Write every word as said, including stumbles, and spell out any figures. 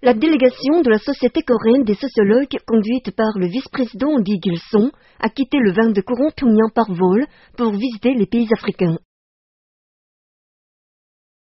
La délégation de la Société coréenne des sociologues, conduite par le vice-président Lee Gil-sung, a quitté le vingt-deux courant Pyongyang par vol pour visiter les pays africains.